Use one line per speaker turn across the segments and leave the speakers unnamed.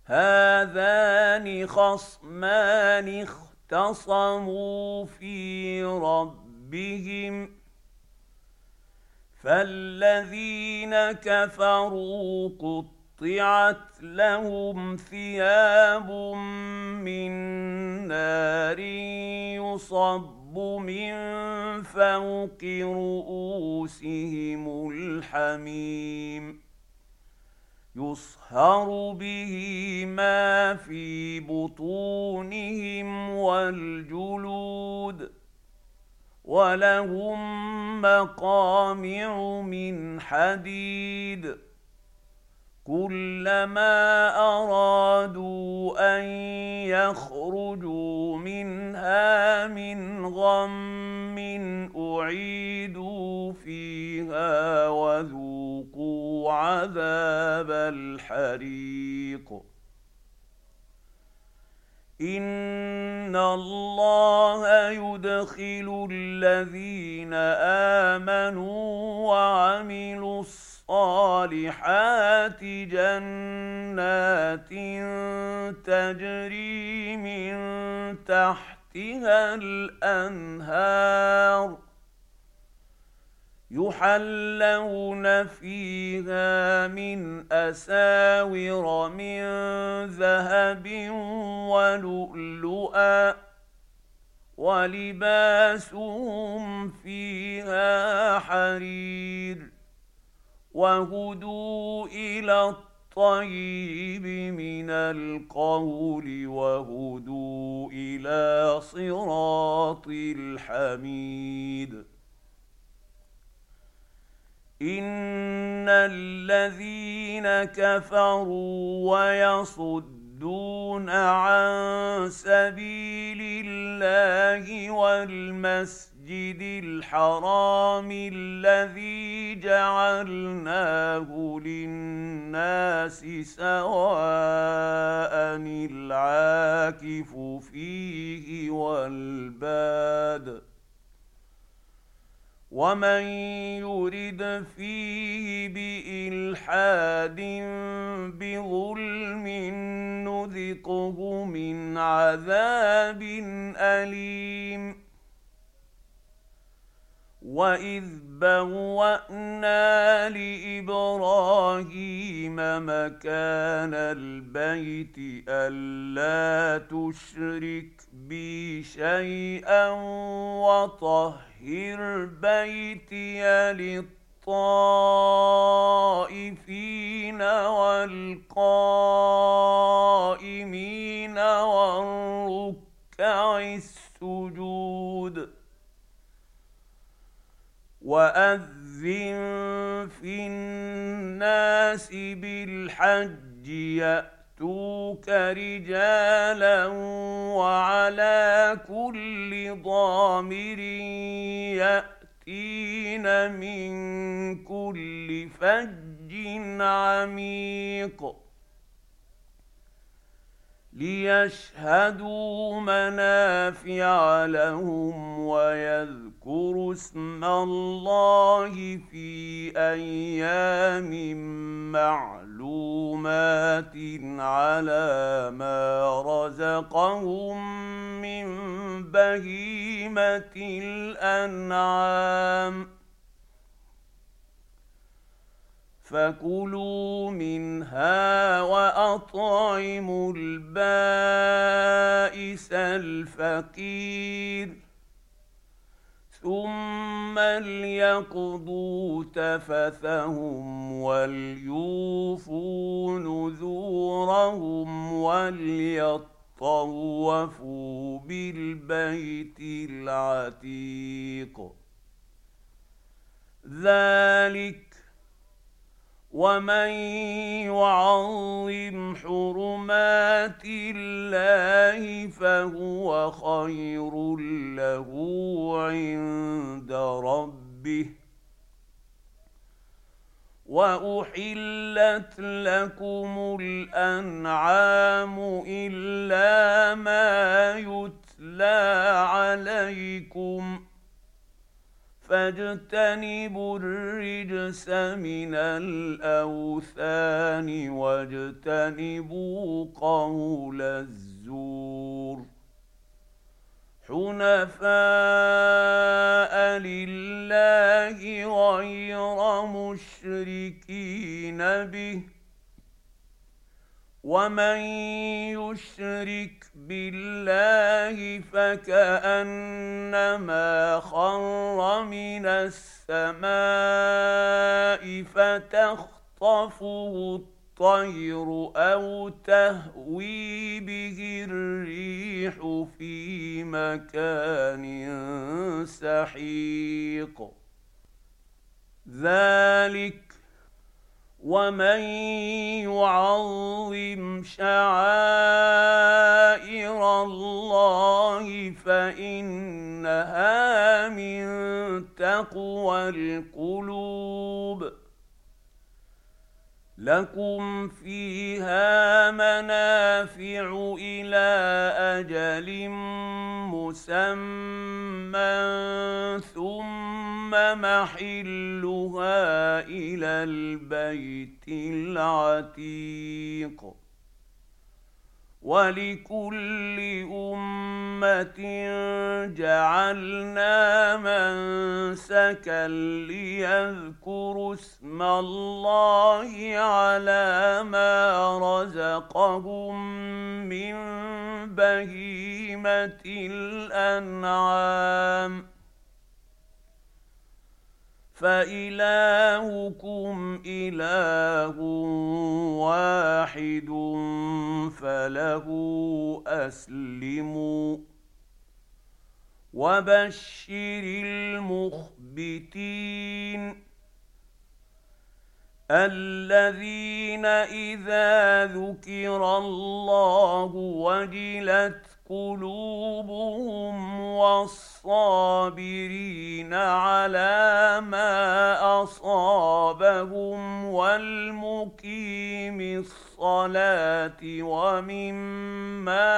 هذان خصمان اختصموا في ربهم فالذين كفروا قطعت لهم ثياب من نار يصب من فوق رؤوسهم الحميم يصهر به ما في بطونهم والجلود ولهم مقامع من حديد كلما أرادوا أن يخرجوا منها من غم أعيدوا فيها وذوقوا عذاب الحريق إن الله يدخل الذين آمنوا وعملوا الصالحات جنات تجري من تحتها الأنهار يحلون فيها من أساور من ذهب ولؤلؤا ولباسهم فيها حرير وهدوا إلى الطيب من القول وهدوا إلى صراط الحميد إن الذين كفروا ويصدون عن سبيل الله والمسجد الحرام الذي جعلناه للناس سواء العاكف فيه والباد ومن يرد فيه بإلحاد بظلم نذقه من عذاب أليم وإذ بوأنا لإبراهيم مكان البيت ألا تشرك بي شيئا وطهر بيتي للطائفين والقائمين والركع السجود وأذن في الناس بالحج يأتوك رجالا وعلى كل ضامر يأتين من كل فج عميق ليشهدوا منافع لهم ويذكروا اسم الله في أيام معلومات على ما رزقهم من بهيمة الأنعام فكلوا منها وأطعموا البائس الفقير ثم ليقضوا تفثهم وليوفوا نذورهم وليطوفوا بالبيت العتيق ذلك ومن يعظم حرمات الله فهو خير له عند ربه وأحلت لكم الأنعام إلا ما يتلى عليكم فاجتنبوا الرجس من الأوثان واجتنبوا قول الزور حنفاء لله غير مشركين به ومن يشرك بالله فكأنما خر من السماء فتخطفه الطير أو تهوي به الريح في مكان سحيق ذلك ومن يعظم شعائر الله فإنها من تقوى القلوب لكم فيها منافع إلى أجل مسمى ثم محلها إلى البيت العتيق ولكل أمة جعلنا منسكا ليذكروا اسم الله على ما رزقهم من بهيمة الأنعام فإلهكم إله واحد فله أسلموا وبشر المخبتين الذين إذا ذكر الله وجلت قلوبهم والصابرين على ما أصابهم والمقيم الصلاة ومما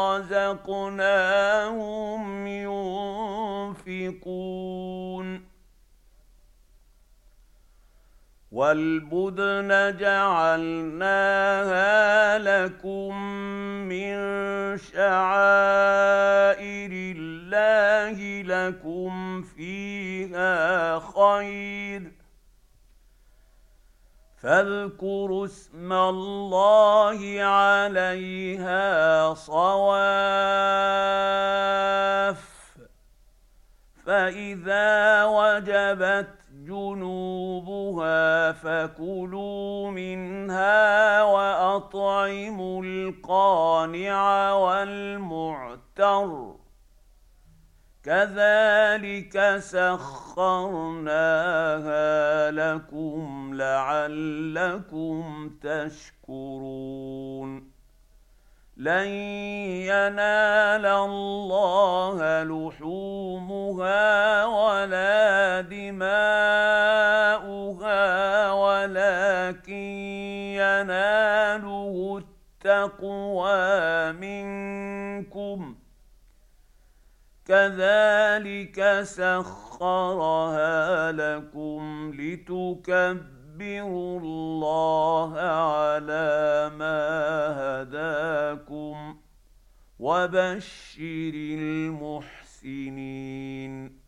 رزقناهم ينفقون والبدن جعلناها لكم من شعائر الله لكم فيها خير فاذكروا اسم الله عليها صواف فإذا وجبت جنوبها فكلوا منها وأطعموا القانع والمعتر كذلك سخرناها لكم لعلكم تشكرون لن ينال الله لحومها ولا دماؤها ولكن يناله التقوى منكم كذلك سخرها لكم لتكبروا الله على ما هداكم وبشر المحسنين